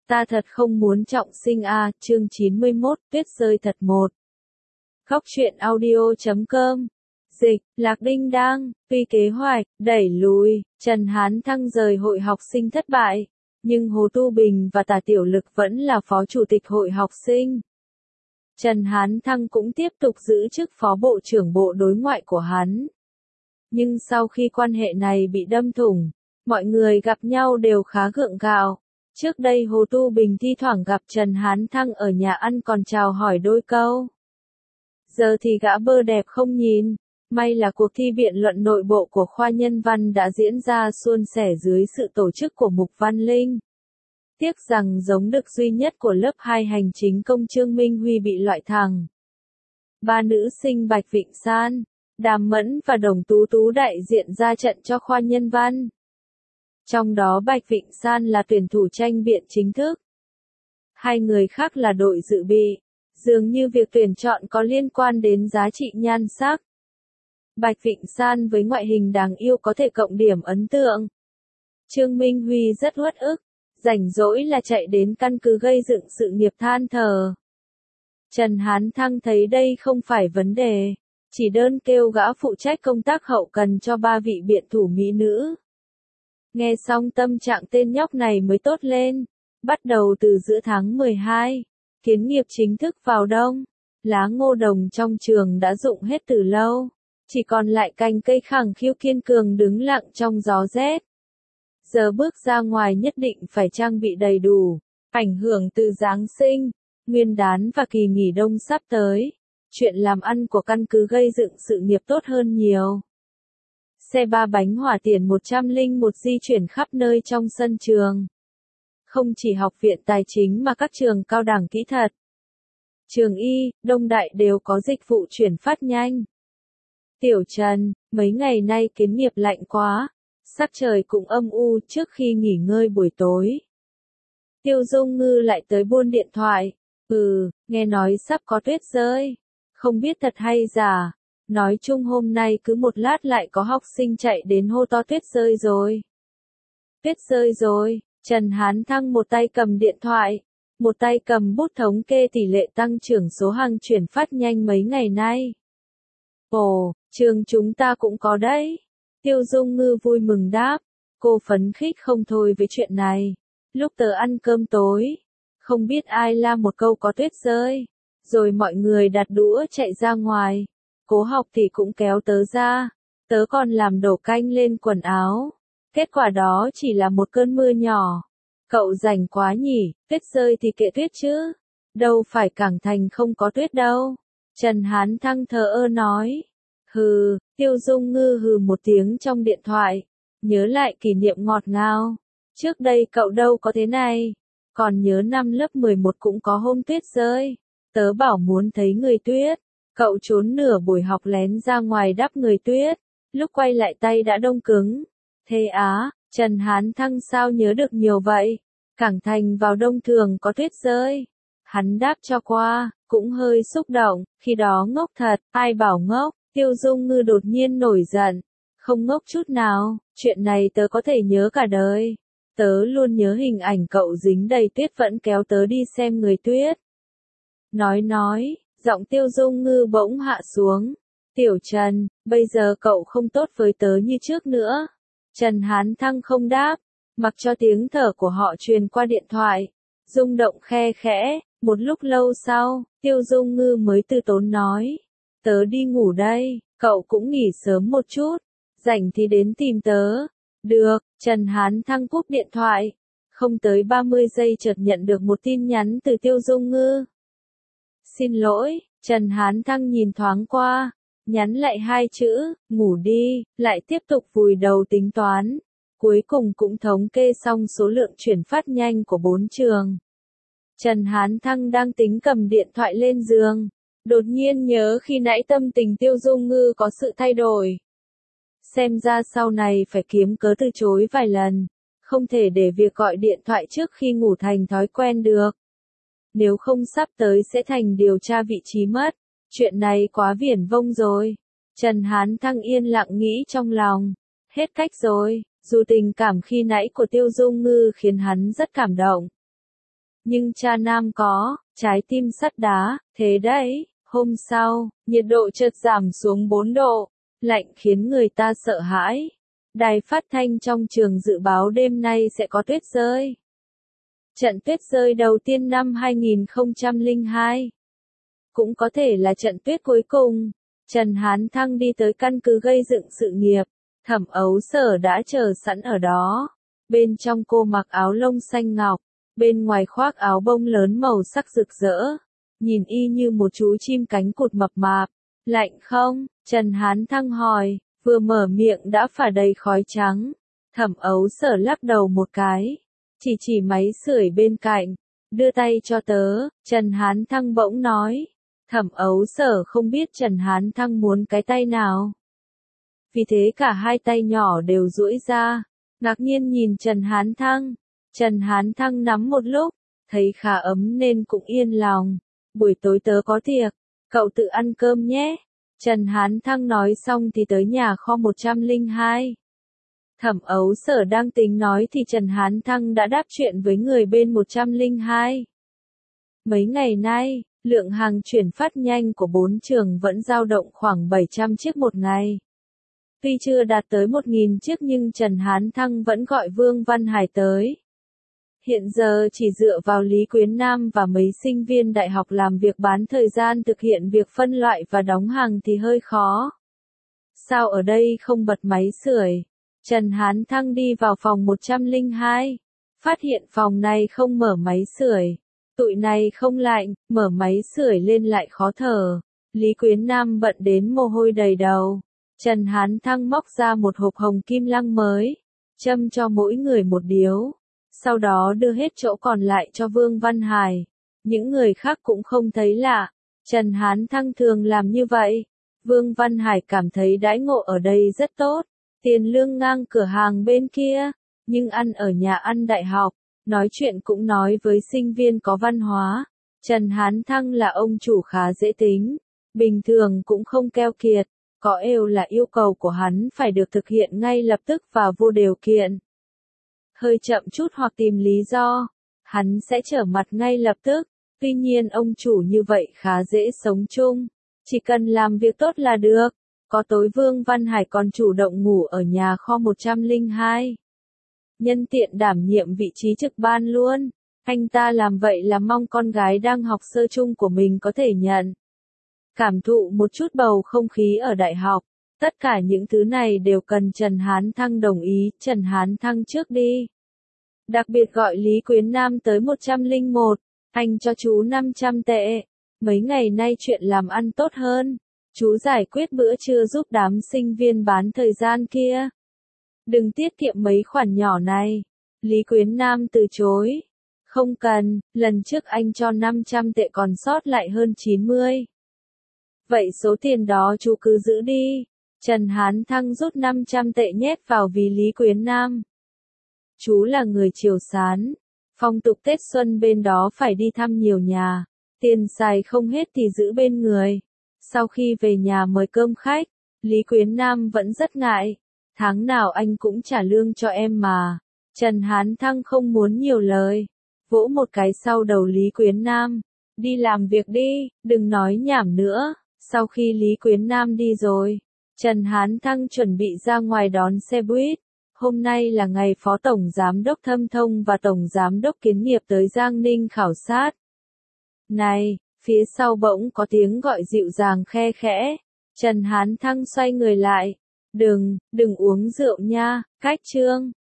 Ta thật không muốn trọng sinh à, chương 91, tuyết rơi thật một. Góc truyện audio.com. Dịch, Lạc Đinh Đang, tuy kế hoạch, đẩy lùi, Trần Hán Thăng rời hội học sinh thất bại, nhưng Hồ Tu Bình và Tả Tiểu Lực vẫn là phó chủ tịch hội học sinh. Trần Hán Thăng cũng tiếp tục giữ chức phó bộ trưởng bộ đối ngoại của hắn. Nhưng sau khi quan hệ này bị đâm thủng, mọi người gặp nhau đều khá gượng gạo. Trước đây Hồ Tu Bình thi thoảng gặp Trần Hán Thăng ở nhà ăn còn chào hỏi đôi câu. Giờ thì gã bơ đẹp không nhìn. May là cuộc thi biện luận nội bộ của khoa nhân văn đã diễn ra suôn sẻ dưới sự tổ chức của Mục Văn Linh. Tiếc rằng giống đực duy nhất của lớp 2 hành chính công Trương Minh Huy bị loại thẳng. Ba nữ sinh Bạch Vịnh San, Đàm Mẫn và Đồng Tú Tú đại diện ra trận cho khoa nhân văn. Trong đó Bạch Vịnh San là tuyển thủ tranh biện chính thức. Hai người khác là đội dự bị. Dường như việc tuyển chọn có liên quan đến giá trị nhan sắc. Bạch Vịnh San với ngoại hình đáng yêu có thể cộng điểm ấn tượng. Trương Minh Huy rất uất ức, rảnh rỗi là chạy đến căn cứ gây dựng sự nghiệp than thở. Trần Hán Thăng thấy đây không phải vấn đề, chỉ đơn kêu gã phụ trách công tác hậu cần cho ba vị biện thủ mỹ nữ. Nghe xong tâm trạng tên nhóc này mới tốt lên. Bắt đầu từ giữa tháng 12, kiến nghiệp chính thức vào đông. Lá ngô đồng trong trường đã rụng hết từ lâu. Chỉ còn lại cành cây khẳng khiu kiên cường đứng lặng trong gió rét. Giờ bước ra ngoài nhất định phải trang bị đầy đủ. Ảnh hưởng từ Giáng sinh, Nguyên đán và kỳ nghỉ đông sắp tới. Chuyện làm ăn của căn cứ gây dựng sự nghiệp tốt hơn nhiều. Xe 3 bánh hỏa tiền 101 di chuyển khắp nơi trong sân trường. Không chỉ học viện tài chính mà các trường cao đẳng kỹ thuật, trường y, Đông Đại đều có dịch vụ chuyển phát nhanh. Tiểu Trần, mấy ngày nay kiến nghiệp lạnh quá, sắc trời cũng âm u trước khi nghỉ ngơi buổi tối. Tiêu Dung Ngư lại tới buôn điện thoại, nghe nói sắp có tuyết rơi, không biết thật hay giả. Nói chung hôm nay cứ một lát lại có học sinh chạy đến hô to tuyết rơi rồi. Tuyết rơi rồi, Trần Hán Thăng một tay cầm điện thoại, một tay cầm bút thống kê tỷ lệ tăng trưởng số hàng chuyển phát nhanh mấy ngày nay. Ồ, trường chúng ta cũng có đấy. Tiêu Dung Ngư vui mừng đáp, cô phấn khích không thôi với chuyện này. Lúc tớ ăn cơm tối, không biết ai la một câu có tuyết rơi, rồi mọi người đặt đũa chạy ra ngoài. Cố học thì cũng kéo tớ ra, tớ còn làm đổ canh lên quần áo. Kết quả đó chỉ là một cơn mưa nhỏ. Cậu rảnh quá nhỉ, tuyết rơi thì kệ tuyết chứ. Đâu phải Cảng Thành không có tuyết đâu. Trần Hán Thăng thờ ơ nói. Hừ, Tiêu Dung Ngư hừ một tiếng trong điện thoại. Nhớ lại kỷ niệm ngọt ngào. Trước đây cậu đâu có thế này. Còn nhớ năm lớp 11 cũng có hôm tuyết rơi. Tớ bảo muốn thấy người tuyết. Cậu trốn nửa buổi học lén ra ngoài đắp người tuyết. Lúc quay lại tay đã đông cứng. Thế á, Trần Hán Thăng sao nhớ được nhiều vậy? Cảng Thành vào đông thường có tuyết rơi. Hắn đáp cho qua, cũng hơi xúc động, khi đó ngốc thật, ai bảo ngốc. Tiêu Dung Ngư đột nhiên nổi giận. Không ngốc chút nào, chuyện này tớ có thể nhớ cả đời. Tớ luôn nhớ hình ảnh cậu dính đầy tuyết vẫn kéo tớ đi xem người tuyết. Nói, giọng Tiêu Dung Ngư bỗng hạ xuống. Tiểu Trần, bây giờ cậu không tốt với tớ như trước nữa. Trần Hán Thăng không đáp, mặc cho tiếng thở của họ truyền qua điện thoại. Rung động khe khẽ, một lúc lâu sau, Tiêu Dung Ngư mới từ tốn nói. Tớ đi ngủ đây, cậu cũng nghỉ sớm một chút. Rảnh thì đến tìm tớ. Được, Trần Hán Thăng cúp điện thoại. Không tới 30 giây chợt nhận được một tin nhắn từ Tiêu Dung Ngư. Xin lỗi, Trần Hán Thăng nhìn thoáng qua, nhắn lại 2 chữ, ngủ đi, lại tiếp tục vùi đầu tính toán. Cuối cùng cũng thống kê xong số lượng chuyển phát nhanh của 4 trường. Trần Hán Thăng đang tính cầm điện thoại lên giường. Đột nhiên nhớ khi nãy tâm tình Tiêu Dung Ngư có sự thay đổi. Xem ra sau này phải kiếm cớ từ chối vài lần. Không thể để việc gọi điện thoại trước khi ngủ thành thói quen được. Nếu không sắp tới sẽ thành điều tra vị trí mất. Chuyện này quá viển vông rồi. Trần Hán Thăng yên lặng nghĩ trong lòng. Hết cách rồi, dù tình cảm khi nãy của Tiêu Dung Ngư khiến hắn rất cảm động. Nhưng cha nam có, trái tim sắt đá, thế đấy. Hôm sau, nhiệt độ chợt giảm xuống 4 độ, lạnh khiến người ta sợ hãi. Đài phát thanh trong trường dự báo đêm nay sẽ có tuyết rơi. Trận tuyết rơi đầu tiên năm 2002. Cũng có thể là trận tuyết cuối cùng. Trần Hán Thăng đi tới căn cứ gây dựng sự nghiệp. Thẩm Ấu Sở đã chờ sẵn ở đó. Bên trong cô mặc áo lông xanh ngọc, bên ngoài khoác áo bông lớn màu sắc rực rỡ. Nhìn y như một chú chim cánh cụt mập mạp. Lạnh không? Trần Hán Thăng hỏi, vừa mở miệng đã phả đầy khói trắng. Thẩm Ấu Sở lắc đầu một cái, chỉ máy sưởi bên cạnh, đưa tay cho tớ. Trần Hán Thăng bỗng nói. Thẩm Ấu Sở không biết Trần Hán Thăng muốn cái tay nào. Vì thế cả hai tay nhỏ đều duỗi ra, ngạc nhiên nhìn Trần Hán Thăng. Trần Hán Thăng nắm một lúc, thấy khá ấm nên cũng yên lòng. Buổi tối tớ có tiệc, cậu tự ăn cơm nhé. Trần Hán Thăng nói xong thì tới nhà kho 102. Thẩm Ấu Sở đang tính nói thì Trần Hán Thăng đã đáp chuyện với người bên 102. Mấy ngày nay, lượng hàng chuyển phát nhanh của 4 trường vẫn dao động khoảng 700 chiếc một ngày. Tuy chưa đạt tới 1.000 chiếc nhưng Trần Hán Thăng vẫn gọi Vương Văn Hải tới. Hiện giờ chỉ dựa vào Lý Quyến Nam và mấy sinh viên đại học làm việc bán thời gian thực hiện việc phân loại và đóng hàng thì hơi khó. Sao ở đây không bật máy sưởi? Trần Hán Thăng đi vào phòng 102, phát hiện phòng này không mở máy sưởi. Tụi này không lạnh, mở máy sưởi lên lại khó thở. Lý Quyến Nam bận đến mồ hôi đầy đầu. Trần Hán Thăng móc ra một hộp hồng kim lăng mới, châm cho mỗi người một điếu. Sau đó đưa hết chỗ còn lại cho Vương Văn Hải. Những người khác cũng không thấy lạ. Trần Hán Thăng thường làm như vậy. Vương Văn Hải cảm thấy đãi ngộ ở đây rất tốt. Tiền lương ngang cửa hàng bên kia. Nhưng ăn ở nhà ăn đại học. Nói chuyện cũng nói với sinh viên có văn hóa. Trần Hán Thăng là ông chủ khá dễ tính. Bình thường cũng không keo kiệt. Có êu là yêu cầu của hắn phải được thực hiện ngay lập tức và vô điều kiện. Hơi chậm chút hoặc tìm lý do, hắn sẽ trở mặt ngay lập tức. Tuy nhiên ông chủ như vậy khá dễ sống chung. Chỉ cần làm việc tốt là được. Có tối Vương Văn Hải còn chủ động ngủ ở nhà kho 102. Nhân tiện đảm nhiệm vị trí trực ban luôn. Anh ta làm vậy là mong con gái đang học sơ chung của mình có thể nhận. Cảm thụ một chút bầu không khí ở đại học. Tất cả những thứ này đều cần Trần Hán Thăng đồng ý. Trần Hán Thăng trước đi. Đặc biệt gọi Lý Quyến Nam tới 101. Anh cho chú 500 tệ. Mấy ngày nay chuyện làm ăn tốt hơn. Chú giải quyết bữa trưa giúp đám sinh viên bán thời gian kia. Đừng tiết kiệm mấy khoản nhỏ này. Lý Quyến Nam từ chối. Không cần, lần trước anh cho 500 tệ còn sót lại hơn 90. Vậy số tiền đó chú cứ giữ đi. Trần Hán Thăng rút 500 tệ nhét vào ví Lý Quyến Nam. Chú là người Triều Sán. Phong tục Tết Xuân bên đó phải đi thăm nhiều nhà. Tiền xài không hết thì giữ bên người. Sau khi về nhà mời cơm khách, Lý Quyến Nam vẫn rất ngại. Tháng nào anh cũng trả lương cho em mà. Trần Hán Thăng không muốn nhiều lời. Vỗ một cái sau đầu Lý Quyến Nam. Đi làm việc đi, đừng nói nhảm nữa. Sau khi Lý Quyến Nam đi rồi, Trần Hán Thăng chuẩn bị ra ngoài đón xe buýt. Hôm nay là ngày Phó Tổng Giám đốc Thâm Thông và Tổng Giám đốc Kiến nghiệp tới Giang Ninh khảo sát. Này, phía sau bỗng có tiếng gọi dịu dàng khe khẽ. Trần Hán Thăng xoay người lại. Đừng uống rượu nha, cách chương.